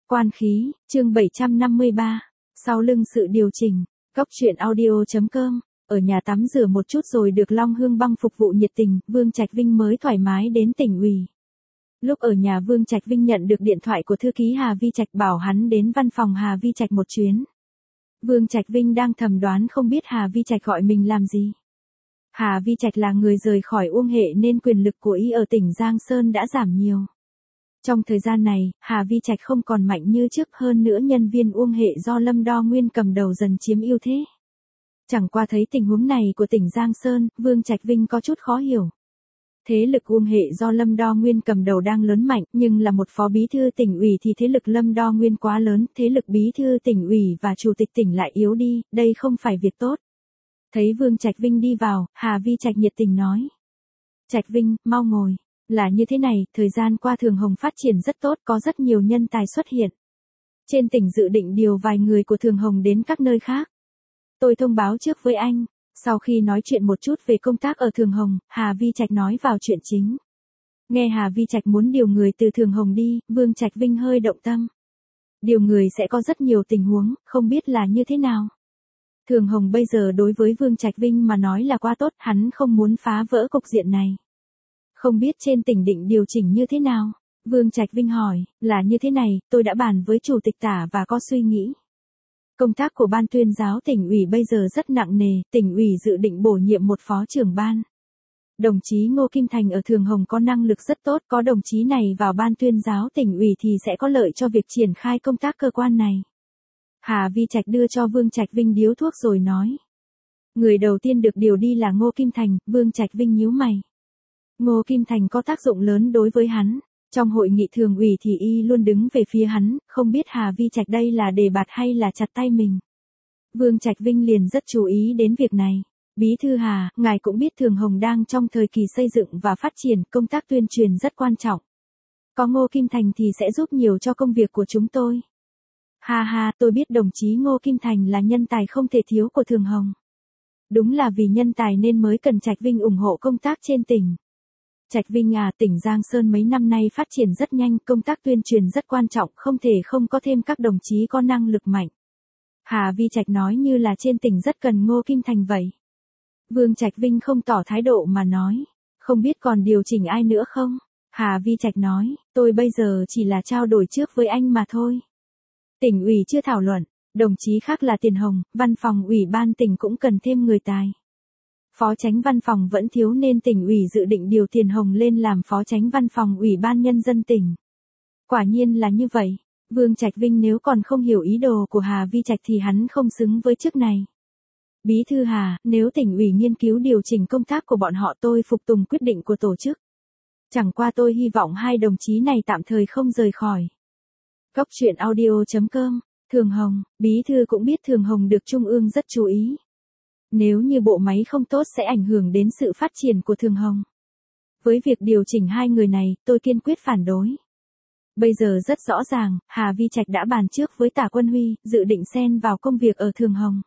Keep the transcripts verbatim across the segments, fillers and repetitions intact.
Quan khí, chương bảy trăm năm mươi ba. Sau lưng sự điều chỉnh. Cốc truyện audio.com. Ở nhà tắm rửa một chút rồi được Long Hương Băng phục vụ nhiệt tình, Vương Trạch Vinh mới thoải mái đến tỉnh ủy. Lúc ở nhà Vương Trạch Vinh nhận được điện thoại của thư ký Hà Vi Trạch bảo hắn đến văn phòng Hà Vi Trạch một chuyến. Vương Trạch Vinh đang thầm đoán không biết Hà Vi Trạch gọi mình làm gì. Hà Vi Trạch là người rời khỏi Uông Hệ nên quyền lực của y ở tỉnh Giang Sơn đã giảm nhiều. Trong thời gian này, Hà Vi Trạch không còn mạnh như trước, hơn nữa nhân viên Uông Hệ do Lâm Đo Nguyên cầm đầu dần chiếm ưu thế. Chẳng qua thấy tình huống này của tỉnh Giang Sơn, Vương Trạch Vinh có chút khó hiểu. Thế lực Uông Hệ do Lâm Đo Nguyên cầm đầu đang lớn mạnh, nhưng là một phó bí thư tỉnh ủy thì thế lực Lâm Đo Nguyên quá lớn, thế lực bí thư tỉnh ủy và chủ tịch tỉnh lại yếu đi, đây không phải việc tốt. Thấy Vương Trạch Vinh đi vào, Hà Vi Trạch nhiệt tình nói. Trạch Vinh, mau ngồi. Là như thế này, thời gian qua Thường Hồng phát triển rất tốt, có rất nhiều nhân tài xuất hiện. Trên tỉnh dự định điều vài người của Thường Hồng đến các nơi khác. Tôi thông báo trước với anh. Sau khi nói chuyện một chút về công tác ở Thường Hồng, Hà Vi Trạch nói vào chuyện chính. Nghe Hà Vi Trạch muốn điều người từ Thường Hồng đi, Vương Trạch Vinh hơi động tâm. Điều người sẽ có rất nhiều tình huống, không biết là như thế nào. Thường Hồng bây giờ đối với Vương Trạch Vinh mà nói là quá tốt, hắn không muốn phá vỡ cục diện này. Không biết trên tỉnh định điều chỉnh như thế nào? Vương Trạch Vinh hỏi, là như thế này, tôi đã bàn với chủ tịch Tả và có suy nghĩ. Công tác của ban tuyên giáo tỉnh ủy bây giờ rất nặng nề, tỉnh ủy dự định bổ nhiệm một phó trưởng ban. Đồng chí Ngô Kim Thành ở Thường Hồng có năng lực rất tốt, có đồng chí này vào ban tuyên giáo tỉnh ủy thì sẽ có lợi cho việc triển khai công tác cơ quan này. Hà Vi Trạch đưa cho Vương Trạch Vinh điếu thuốc rồi nói. Người đầu tiên được điều đi là Ngô Kim Thành, Vương Trạch Vinh nhíu mày. Ngô Kim Thành có tác dụng lớn đối với hắn. Trong hội nghị thường ủy thì y luôn đứng về phía hắn, không biết Hà Vi Trạch đây là đề bạt hay là chặt tay mình. Vương Trạch Vinh liền rất chú ý đến việc này. Bí thư Hà, ngài cũng biết Thường Hồng đang trong thời kỳ xây dựng và phát triển, công tác tuyên truyền rất quan trọng. Có Ngô Kim Thành thì sẽ giúp nhiều cho công việc của chúng tôi. Ha ha, tôi biết đồng chí Ngô Kim Thành là nhân tài không thể thiếu của Thường Hồng. Đúng là vì nhân tài nên mới cần Trạch Vinh ủng hộ công tác trên tỉnh. Trạch Vinh à, tỉnh Giang Sơn mấy năm nay phát triển rất nhanh, công tác tuyên truyền rất quan trọng, không thể không có thêm các đồng chí có năng lực mạnh. Hà Vi Trạch nói như là trên tỉnh rất cần Ngô Kim Thành vậy. Vương Trạch Vinh không tỏ thái độ mà nói, không biết còn điều chỉnh ai nữa không? Hà Vi Trạch nói, tôi bây giờ chỉ là trao đổi trước với anh mà thôi. Tỉnh ủy chưa thảo luận, đồng chí khác là Tiền Hồng, văn phòng ủy ban tỉnh cũng cần thêm người tài. Phó chánh văn phòng vẫn thiếu nên tỉnh ủy dự định điều Tiền Hồng lên làm phó chánh văn phòng ủy ban nhân dân tỉnh. Quả nhiên là như vậy, Vương Trạch Vinh nếu còn không hiểu ý đồ của Hà Vi Trạch thì hắn không xứng với chức này. Bí thư Hà, nếu tỉnh ủy nghiên cứu điều chỉnh công tác của bọn họ tôi phục tùng quyết định của tổ chức. Chẳng qua tôi hy vọng hai đồng chí này tạm thời không rời khỏi. Cốc truyện audio.com. Thường Hồng, bí thư cũng biết Thường Hồng được Trung ương rất chú ý. Nếu như bộ máy không tốt sẽ ảnh hưởng đến sự phát triển của Thường Hồng. Với việc điều chỉnh hai người này, tôi kiên quyết phản đối. Bây giờ rất rõ ràng, Hà Vi Trạch đã bàn trước với Tả Quân Huy, dự định xen vào công việc ở Thường Hồng.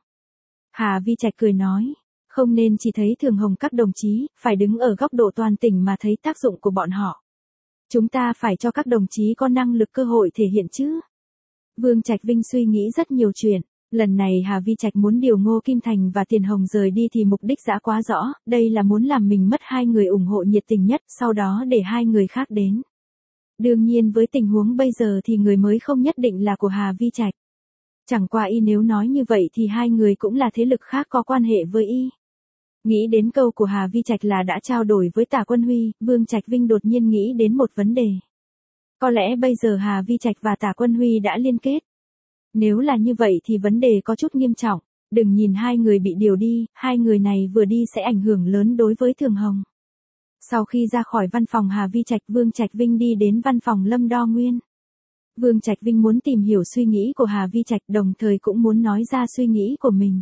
Hà Vi Trạch cười nói, không nên chỉ thấy Thường Hồng các đồng chí, phải đứng ở góc độ toàn tỉnh mà thấy tác dụng của bọn họ. Chúng ta phải cho các đồng chí có năng lực cơ hội thể hiện chứ. Vương Trạch Vinh suy nghĩ rất nhiều chuyện. Lần này Hà Vi Trạch muốn điều Ngô Kim Thành và Tiền Hồng rời đi thì mục đích đã quá rõ, đây là muốn làm mình mất hai người ủng hộ nhiệt tình nhất, sau đó để hai người khác đến. Đương nhiên với tình huống bây giờ thì người mới không nhất định là của Hà Vi Trạch. Chẳng qua y nếu nói như vậy thì hai người cũng là thế lực khác có quan hệ với y. Nghĩ đến câu của Hà Vi Trạch là đã trao đổi với Tả Quân Huy, Vương Trạch Vinh đột nhiên nghĩ đến một vấn đề. Có lẽ bây giờ Hà Vi Trạch và Tả Quân Huy đã liên kết. Nếu là như vậy thì vấn đề có chút nghiêm trọng, đừng nhìn hai người bị điều đi, hai người này vừa đi sẽ ảnh hưởng lớn đối với Thường Hồng. Sau khi ra khỏi văn phòng Hà Vi Trạch, Vương Trạch Vinh đi đến văn phòng Lâm Đo Nguyên. Vương Trạch Vinh muốn tìm hiểu suy nghĩ của Hà Vi Trạch, đồng thời cũng muốn nói ra suy nghĩ của mình.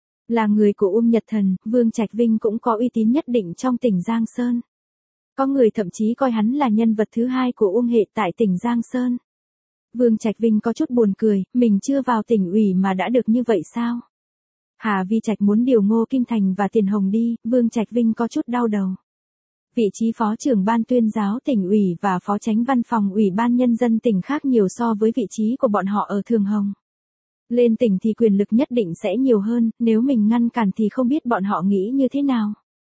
Là người của Uông Nhật Thần, Vương Trạch Vinh cũng có uy tín nhất định trong tỉnh Giang Sơn. Có người thậm chí coi hắn là nhân vật thứ hai của Uông Hệ tại tỉnh Giang Sơn. Vương Trạch Vinh có chút buồn cười, mình chưa vào tỉnh ủy mà đã được như vậy sao? Hà Vi Trạch muốn điều Ngô Kim Thành và Tiền Hồng đi, Vương Trạch Vinh có chút đau đầu. Vị trí phó trưởng ban tuyên giáo tỉnh ủy và phó chánh văn phòng ủy ban nhân dân tỉnh khác nhiều so với vị trí của bọn họ ở Thường Hồng. Lên tỉnh thì quyền lực nhất định sẽ nhiều hơn, nếu mình ngăn cản thì không biết bọn họ nghĩ như thế nào.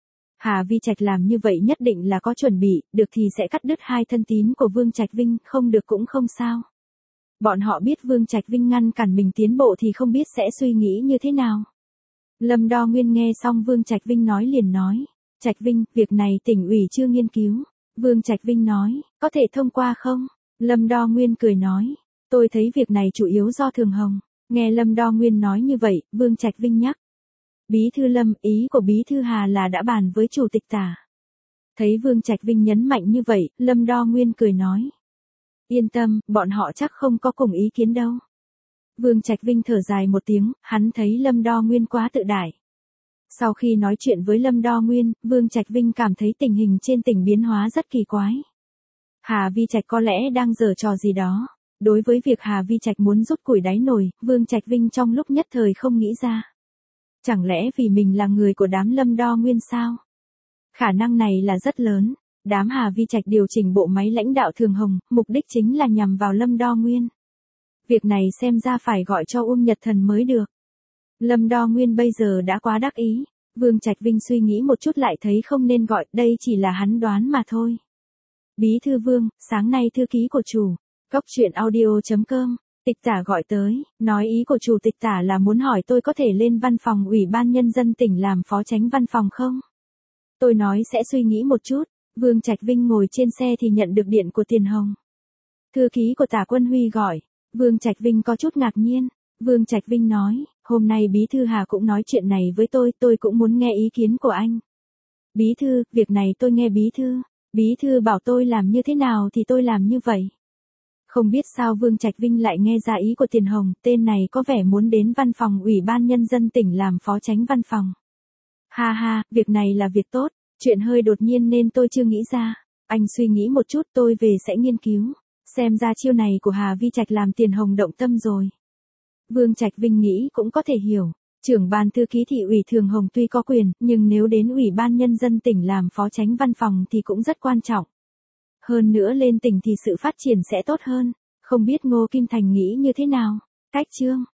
Hà Vi Trạch làm như vậy nhất định là có chuẩn bị, được thì sẽ cắt đứt hai thân tín của Vương Trạch Vinh, không được cũng không sao. Bọn họ biết Vương Trạch Vinh ngăn cản mình tiến bộ thì không biết sẽ suy nghĩ như thế nào. Lâm Đo Nguyên nghe xong Vương Trạch Vinh nói liền nói, Trạch Vinh, việc này tỉnh ủy chưa nghiên cứu. Vương Trạch Vinh nói, có thể thông qua không? Lâm Đo Nguyên cười nói, tôi thấy việc này chủ yếu do Thường Hồng. Nghe Lâm Đo Nguyên nói như vậy, Vương Trạch Vinh nhắc. Bí thư Lâm, ý của Bí thư Hà là đã bàn với chủ tịch Tả. Thấy Vương Trạch Vinh nhấn mạnh như vậy, Lâm Đo Nguyên cười nói. Yên tâm, bọn họ chắc không có cùng ý kiến đâu. Vương Trạch Vinh thở dài một tiếng, hắn thấy Lâm Đo Nguyên quá tự đại. Sau khi nói chuyện với Lâm Đo Nguyên, Vương Trạch Vinh cảm thấy tình hình trên tỉnh biến hóa rất kỳ quái. Hà Vi Trạch có lẽ đang giở trò gì đó. Đối với việc Hà Vi Trạch muốn rút củi đáy nồi, Vương Trạch Vinh trong lúc nhất thời không nghĩ ra. Chẳng lẽ vì mình là người của đám Lâm Đo Nguyên sao? Khả năng này là rất lớn. Đám Hà Vi Trạch điều chỉnh bộ máy lãnh đạo Thường Hồng, mục đích chính là nhằm vào Lâm Đo Nguyên. Việc này xem ra phải gọi cho Uông Nhật Thần mới được. Lâm Đo Nguyên bây giờ đã quá đắc ý. Vương Trạch Vinh suy nghĩ một chút lại thấy không nên gọi, đây chỉ là hắn đoán mà thôi. Bí thư Vương, sáng nay thư ký của chủ. Cốc truyện audio chấm com, tịch Tả gọi tới, nói ý của chủ tịch Tả là muốn hỏi tôi có thể lên văn phòng ủy ban nhân dân tỉnh làm phó chánh văn phòng không? Tôi nói sẽ suy nghĩ một chút. Vương Trạch Vinh ngồi trên xe thì nhận được điện của Tiền Hồng. Thư ký của Tả Quân Huy gọi. Vương Trạch Vinh có chút ngạc nhiên. Vương Trạch Vinh nói, hôm nay Bí thư Hà cũng nói chuyện này với tôi, tôi cũng muốn nghe ý kiến của anh. Bí thư, việc này tôi nghe Bí thư. Bí thư bảo tôi làm như thế nào thì tôi làm như vậy. Không biết sao Vương Trạch Vinh lại nghe ra ý của Tiền Hồng, tên này có vẻ muốn đến văn phòng ủy ban nhân dân tỉnh làm phó chánh văn phòng. Ha ha, việc này là việc tốt, chuyện hơi đột nhiên nên tôi chưa nghĩ ra. Anh suy nghĩ một chút, tôi về sẽ nghiên cứu. Xem ra chiêu này của Hà Vi Trạch làm Tiền Hồng động tâm rồi. Vương Trạch Vinh nghĩ cũng có thể hiểu. Trưởng ban thư ký thị ủy Thường Hồng tuy có quyền, nhưng nếu đến ủy ban nhân dân tỉnh làm phó chánh văn phòng thì cũng rất quan trọng. Hơn nữa lên tỉnh thì sự phát triển sẽ tốt hơn. Không biết Ngô Kim Thành nghĩ như thế nào? Cách chương